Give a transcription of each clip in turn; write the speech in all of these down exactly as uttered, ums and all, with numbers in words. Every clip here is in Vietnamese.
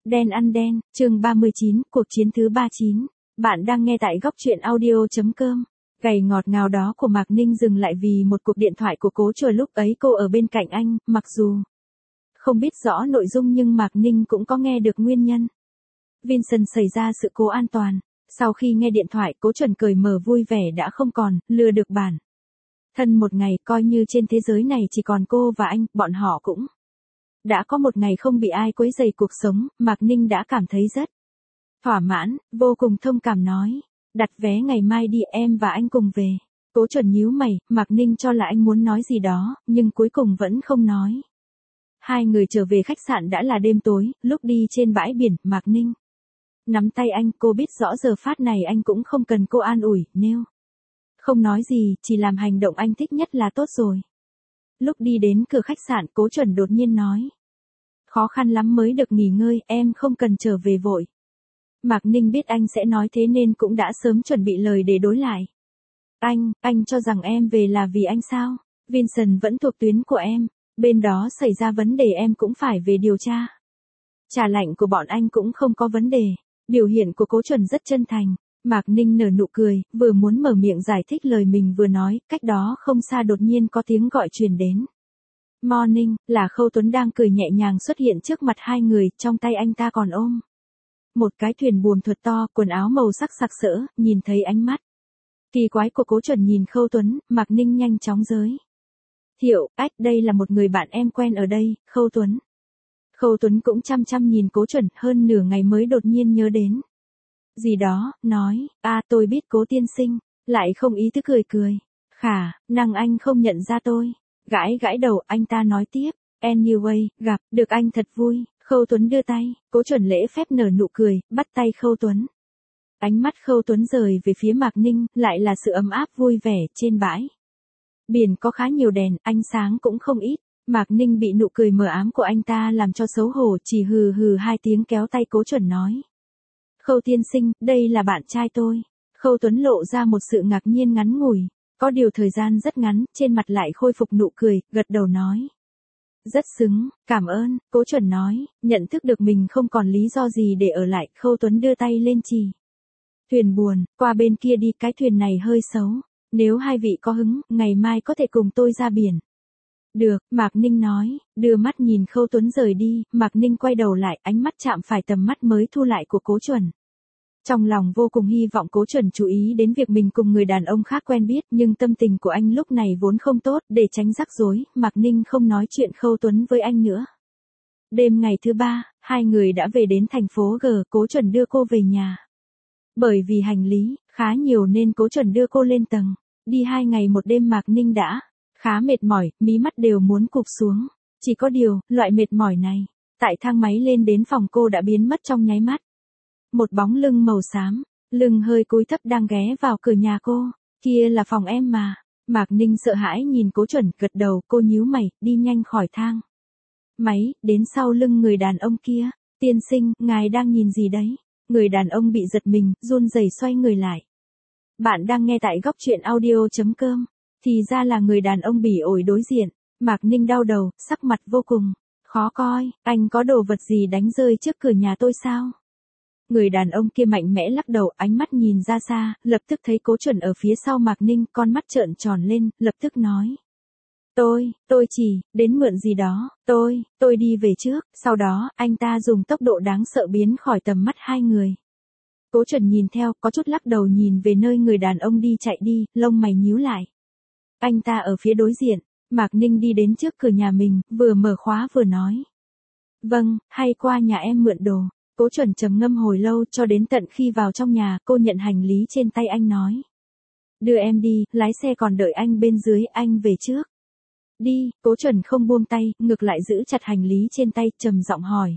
Đen ăn đen, chương ba mươi chín, cuộc chiến thứ ba mươi chín. Bạn đang nghe tại góc truyện audio.com. Gầy ngọt ngào đó của Mạc Ninh dừng lại vì một cuộc điện thoại của Cố Chùa. Lúc ấy cô ở bên cạnh anh, mặc dù không biết rõ nội dung nhưng Mạc Ninh cũng có nghe được nguyên nhân. Vincent xảy ra sự cố an toàn. Sau khi nghe điện thoại, Cố Chuẩn cười mở vui vẻ đã không còn, lừa được bản thân một ngày, coi như trên thế giới này chỉ còn cô và anh, bọn họ cũng đã có một ngày không bị ai quấy rầy cuộc sống. Mạc Ninh đã cảm thấy rất thỏa mãn, vô cùng thông cảm nói. Đặt vé ngày mai đi, em và anh cùng về. Cố Chuẩn nhíu mày, Mạc Ninh cho là anh muốn nói gì đó, nhưng cuối cùng vẫn không nói. Hai người trở về khách sạn đã là đêm tối, lúc đi trên bãi biển, Mạc Ninh nắm tay anh, cô biết rõ giờ phát này anh cũng không cần cô an ủi, nếu không nói gì, chỉ làm hành động anh thích nhất là tốt rồi. Lúc đi đến cửa khách sạn, Cố Chuẩn đột nhiên nói. Khó khăn lắm mới được nghỉ ngơi, em không cần trở về vội. Mạc Ninh biết anh sẽ nói thế nên cũng đã sớm chuẩn bị lời để đối lại. Anh, anh cho rằng em về là vì anh sao? Vincent vẫn thuộc tuyến của em, bên đó xảy ra vấn đề em cũng phải về điều tra. Trả lạnh của bọn anh cũng không có vấn đề. Biểu hiện của Cố Chuẩn rất chân thành. Mạc Ninh nở nụ cười, vừa muốn mở miệng giải thích lời mình vừa nói, cách đó không xa đột nhiên có tiếng gọi truyền đến. Morning, là Khâu Tuấn đang cười nhẹ nhàng xuất hiện trước mặt hai người, trong tay anh ta còn ôm một cái thuyền buồm thuật to, quần áo màu sắc sặc sỡ. Nhìn thấy ánh mắt kỳ quái của Cố Chuẩn nhìn Khâu Tuấn, Mạc Ninh nhanh chóng giới thiệu, ách, đây là một người bạn em quen ở đây, Khâu Tuấn. Khâu Tuấn cũng chăm chăm nhìn Cố Chuẩn, hơn nửa ngày mới đột nhiên nhớ đến gì đó, nói, a tôi biết Cố tiên sinh, lại không ý thức cười cười. Khả năng anh không nhận ra tôi. Gãi gãi đầu, anh ta nói tiếp, anyway, gặp được anh thật vui. Khâu Tuấn đưa tay, Cố Chuẩn lễ phép nở nụ cười, bắt tay Khâu Tuấn. Ánh mắt Khâu Tuấn rời về phía Mạc Ninh, lại là sự ấm áp vui vẻ. Trên bãi biển có khá nhiều đèn, ánh sáng cũng không ít. Mạc Ninh bị nụ cười mờ ám của anh ta làm cho xấu hổ, chỉ hừ hừ hai tiếng kéo tay Cố Chuẩn nói. Khâu tiên sinh, đây là bạn trai tôi. Khâu Tuấn lộ ra một sự ngạc nhiên ngắn ngủi. Có điều thời gian rất ngắn, trên mặt lại khôi phục nụ cười, gật đầu nói. Rất xứng, cảm ơn, Cố Chuẩn nói, nhận thức được mình không còn lý do gì để ở lại. Khâu Tuấn đưa tay lên chỉ thuyền buồn, qua bên kia đi, cái thuyền này hơi xấu. Nếu hai vị có hứng, ngày mai có thể cùng tôi ra biển. Được, Mạc Ninh nói, đưa mắt nhìn Khâu Tuấn rời đi. Mạc Ninh quay đầu lại, ánh mắt chạm phải tầm mắt mới thu lại của Cố Chuẩn. Trong lòng vô cùng hy vọng Cố Chuẩn chú ý đến việc mình cùng người đàn ông khác quen biết, nhưng tâm tình của anh lúc này vốn không tốt, để tránh rắc rối, Mạc Ninh không nói chuyện Khâu Tuấn với anh nữa. Đêm ngày thứ ba, hai người đã về đến thành phố G, Cố Chuẩn đưa cô về nhà. Bởi vì hành lý khá nhiều nên Cố Chuẩn đưa cô lên tầng. Đi hai ngày một đêm Mạc Ninh đã khá mệt mỏi, mí mắt đều muốn cụp xuống. Chỉ có điều, loại mệt mỏi này, tại thang máy lên đến phòng cô đã biến mất trong nháy mắt. Một bóng lưng màu xám, lưng hơi cúi thấp đang ghé vào cửa nhà cô. Kia là phòng em mà. Mạc Ninh sợ hãi nhìn Cố Chuẩn, gật đầu, cô nhíu mày, đi nhanh khỏi thang máy, đến sau lưng người đàn ông kia. Tiên sinh, ngài đang nhìn gì đấy? Người đàn ông bị giật mình, run rẩy xoay người lại. Bạn đang nghe tại góc truyện audio.com. Thì ra là người đàn ông bỉ ổi đối diện. Mạc Ninh đau đầu, sắc mặt vô cùng khó coi. Anh có đồ vật gì đánh rơi trước cửa nhà tôi sao? Người đàn ông kia mạnh mẽ lắc đầu, ánh mắt nhìn ra xa, lập tức thấy Cố Chuẩn ở phía sau Mạc Ninh, con mắt trợn tròn lên, lập tức nói. Tôi, tôi chỉ, đến mượn gì đó, tôi, tôi đi về trước. Sau đó, anh ta dùng tốc độ đáng sợ biến khỏi tầm mắt hai người. Cố Chuẩn nhìn theo, có chút lắc đầu nhìn về nơi người đàn ông đi chạy đi, lông mày nhíu lại. Anh ta ở phía đối diện. Mạc Ninh đi đến trước cửa nhà mình, vừa mở khóa vừa nói. Vâng, hay qua nhà em mượn đồ. Cố Chuẩn trầm ngâm hồi lâu, cho đến tận khi vào trong nhà, cô nhận hành lý trên tay anh nói. Đưa em đi, lái xe còn đợi anh bên dưới, anh về trước. Đi, Cố Chuẩn không buông tay, ngược lại giữ chặt hành lý trên tay, trầm giọng hỏi.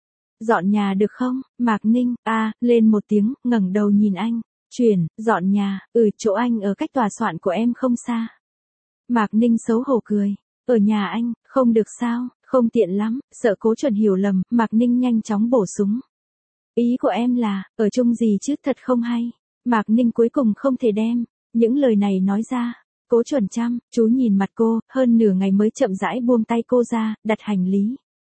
Dọn nhà được không? Mạc Ninh, a, lên một tiếng, ngẩng đầu nhìn anh. Chuyển, dọn nhà, ừ, chỗ anh ở cách tòa soạn của em không xa. Mạc Ninh xấu hổ cười. Ở nhà anh, không được sao, không tiện lắm, sợ Cố Chuẩn hiểu lầm, Mạc Ninh nhanh chóng bổ sung. Ý của em là, ở chung gì chứ, thật không hay. Mạc Ninh cuối cùng không thể đem những lời này nói ra. Cố Chuẩn chăm chú nhìn mặt cô, hơn nửa ngày mới chậm rãi buông tay cô ra, đặt hành lý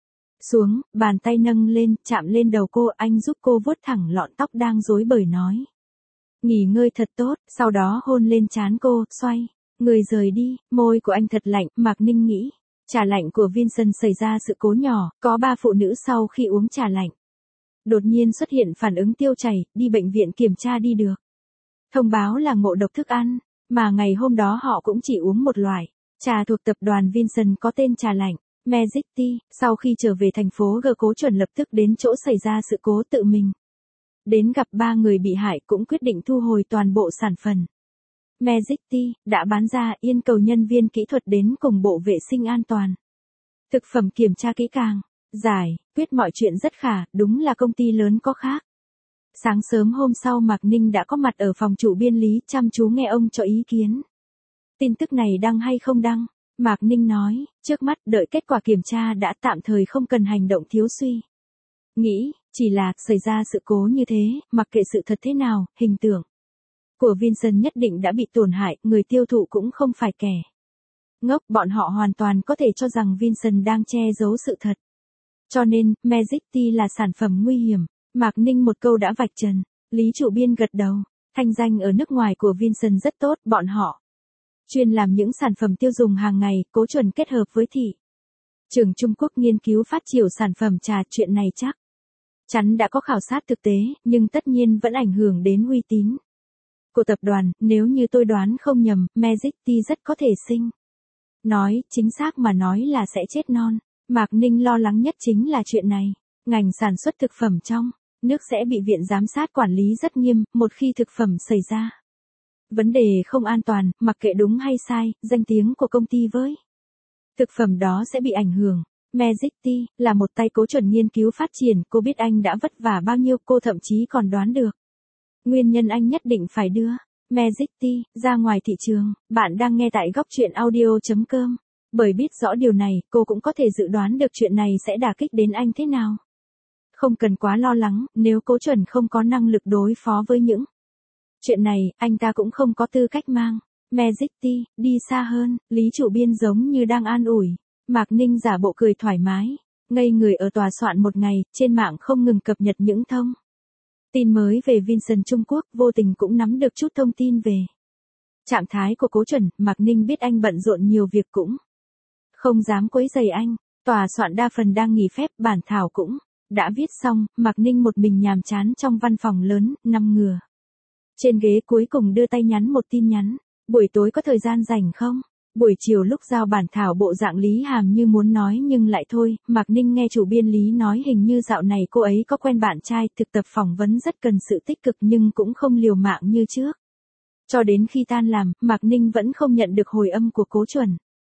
xuống, bàn tay nâng lên, chạm lên đầu cô, anh giúp cô vuốt thẳng lọn tóc đang rối bời nói. Nghỉ ngơi thật tốt, sau đó hôn lên trán cô, xoay, người rời đi, môi của anh thật lạnh, Mạc Ninh nghĩ. Trà lạnh của Vincent xảy ra sự cố nhỏ, có ba phụ nữ sau khi uống trà lạnh. Đột nhiên xuất hiện phản ứng tiêu chảy, đi bệnh viện kiểm tra đi được. Thông báo là ngộ độc thức ăn, mà ngày hôm đó họ cũng chỉ uống một loại. Trà thuộc tập đoàn Vincent có tên trà lạnh, Magic Tea. Sau khi trở về thành phố G, Cố Chuẩn lập tức đến chỗ xảy ra sự cố tự mình. Đến gặp ba người bị hại cũng quyết định thu hồi toàn bộ sản phẩm. Magic Tea đã bán ra, yêu cầu nhân viên kỹ thuật đến cùng bộ vệ sinh an toàn. Thực phẩm kiểm tra kỹ càng, giải, quyết mọi chuyện rất khả, đúng là công ty lớn có khác. Sáng sớm hôm sau Mạc Ninh đã có mặt ở phòng chủ biên lý, chăm chú nghe ông cho ý kiến. Tin tức này đăng hay không đăng? Mạc Ninh nói, trước mắt đợi kết quả kiểm tra đã, tạm thời không cần hành động thiếu suy. Nghĩ, chỉ là xảy ra sự cố như thế, mặc kệ sự thật thế nào, hình tượng của Vincent nhất định đã bị tổn hại, người tiêu thụ cũng không phải kẻ ngốc, bọn họ hoàn toàn có thể cho rằng Vincent đang che giấu sự thật. Cho nên, Magic Tea là sản phẩm nguy hiểm. Mạc Ninh một câu đã vạch trần. Lý chủ biên gật đầu. Thanh danh ở nước ngoài của Vincent rất tốt, bọn họ chuyên làm những sản phẩm tiêu dùng hàng ngày, Cố Chuẩn kết hợp với thị trường Trung Quốc nghiên cứu phát triển sản phẩm trà, chuyện này chắc chắn đã có khảo sát thực tế, nhưng tất nhiên vẫn ảnh hưởng đến uy tín của tập đoàn. Nếu như tôi đoán không nhầm, Magic Tea rất có thể sinh. Nói, chính xác mà nói là sẽ chết non. Mạc Ninh lo lắng nhất chính là chuyện này. Ngành sản xuất thực phẩm trong nước sẽ bị viện giám sát quản lý rất nghiêm, một khi thực phẩm xảy ra vấn đề không an toàn, mặc kệ đúng hay sai, danh tiếng của công ty với thực phẩm đó sẽ bị ảnh hưởng. Magic Tea là một tay Cố Chuẩn nghiên cứu phát triển, cô biết anh đã vất vả bao nhiêu, cô thậm chí còn đoán được nguyên nhân anh nhất định phải đưa Magic Tea ra ngoài thị trường. Bạn đang nghe tại góc truyện audio chấm com. Bởi biết rõ điều này, cô cũng có thể dự đoán được chuyện này sẽ đả kích đến anh thế nào. Không cần quá lo lắng, nếu Cố Chuẩn không có năng lực đối phó với những chuyện này, anh ta cũng không có tư cách mang Magic Tea đi xa hơn. Lý chủ biên giống như đang an ủi. Mạc Ninh giả bộ cười thoải mái, ngây người ở tòa soạn một ngày, trên mạng không ngừng cập nhật những thông tin mới về Vincent Trung Quốc, vô tình cũng nắm được chút thông tin về trạng thái của Cố Chuẩn. Mạc Ninh biết anh bận rộn nhiều việc cũng không dám quấy rầy anh. Tòa soạn đa phần đang nghỉ phép, bản thảo cũng đã viết xong, Mạc Ninh một mình nhàm chán trong văn phòng lớn, nằm ngửa trên ghế, cuối cùng đưa tay nhắn một tin nhắn. Buổi tối có thời gian rảnh không? Buổi chiều lúc giao bản thảo bộ dạng Lý Hàm như muốn nói nhưng lại thôi. Mạc Ninh nghe chủ biên Lý nói hình như dạo này cô ấy có quen bạn trai, thực tập phỏng vấn rất cần sự tích cực nhưng cũng không liều mạng như trước. Cho đến khi tan làm, Mạc Ninh vẫn không nhận được hồi âm của Cố Chuẩn.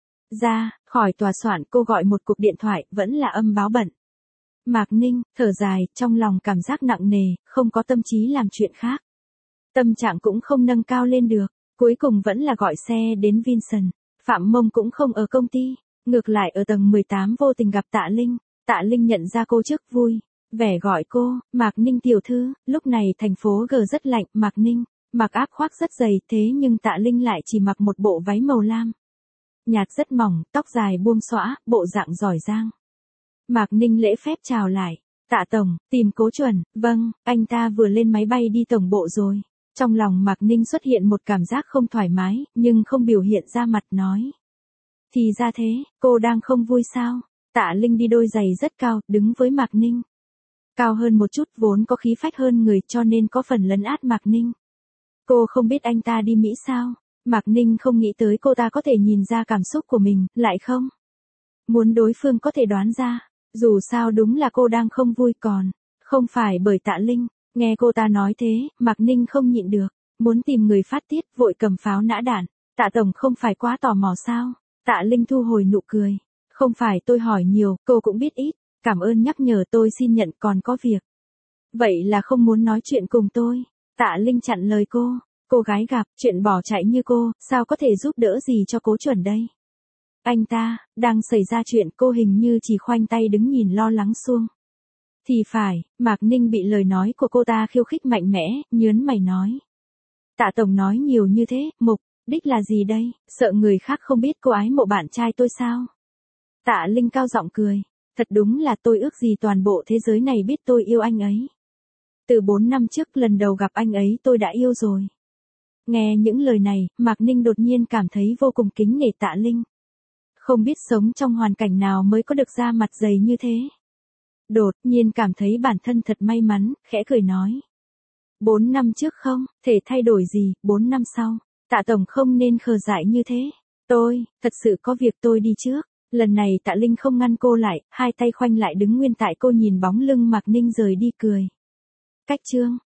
Ra khỏi tòa soạn, cô gọi một cuộc điện thoại, vẫn là âm báo bận. Mạc Ninh thở dài, trong lòng cảm giác nặng nề, không có tâm trí làm chuyện khác. Tâm trạng cũng không nâng cao lên được, cuối cùng vẫn là gọi xe đến Vincent. Phạm Mông cũng không ở công ty, ngược lại ở tầng mười tám vô tình gặp Tạ Linh. Tạ Linh nhận ra cô trước vui vẻ gọi cô, Mạc Ninh tiểu thư. Lúc này thành phố G rất lạnh, Mạc Ninh mặc áo khoác rất dày, thế nhưng Tạ Linh lại chỉ mặc một bộ váy màu lam nhạt rất mỏng, tóc dài buông xõa, bộ dạng giỏi giang. Mạc Ninh lễ phép chào lại. Tạ tổng, tìm Cố Chuẩn. Vâng, anh ta vừa lên máy bay đi tổng bộ rồi. Trong lòng Mạc Ninh xuất hiện một cảm giác không thoải mái, nhưng không biểu hiện ra mặt, nói. Thì ra thế, cô đang không vui sao? Tạ Linh đi đôi giày rất cao, đứng với Mạc Ninh. Cao hơn một chút, vốn có khí phách hơn người, cho nên có phần lấn át Mạc Ninh. Cô không biết anh ta đi Mỹ sao? Mạc Ninh không nghĩ tới cô ta có thể nhìn ra cảm xúc của mình, lại không muốn đối phương có thể đoán ra. Dù sao đúng là cô đang không vui, còn không phải bởi Tạ Linh. Nghe cô ta nói thế, Mạc Ninh không nhịn được, muốn tìm người phát tiết, vội cầm pháo nã đạn. Tạ tổng không phải quá tò mò sao? Tạ Linh thu hồi nụ cười. Không phải tôi hỏi nhiều, cô cũng biết ít. Cảm ơn nhắc nhở, tôi xin nhận, còn có việc. Vậy là không muốn nói chuyện cùng tôi. Tạ Linh chặn lời cô. Cô gái gặp chuyện bỏ chạy như cô, sao có thể giúp đỡ gì cho Cố Chuẩn đây? Anh ta đang xảy ra chuyện, cô hình như chỉ khoanh tay đứng nhìn lo lắng suông. Thì phải, Mạc Ninh bị lời nói của cô ta khiêu khích mạnh mẽ, nhớn mày nói. Tạ tổng nói nhiều như thế, mục đích là gì đây? Sợ người khác không biết cô ái mộ bạn trai tôi sao? Tạ Linh cao giọng cười. Thật đúng là tôi ước gì toàn bộ thế giới này biết tôi yêu anh ấy. Từ bốn năm trước lần đầu gặp anh ấy tôi đã yêu rồi. Nghe những lời này, Mạc Ninh đột nhiên cảm thấy vô cùng kính nể Tạ Linh. Không biết sống trong hoàn cảnh nào mới có được da mặt dày như thế. Đột nhiên cảm thấy bản thân thật may mắn, khẽ cười nói. Bốn năm trước không, thể thay đổi gì, bốn năm sau. Tạ Tổng không nên khờ dại như thế. Tôi, thật sự có việc tôi đi trước. Lần này Tạ Linh không ngăn cô lại, hai tay khoanh lại đứng nguyên tại cô nhìn bóng lưng Mạc Ninh rời đi cười. Cách chương.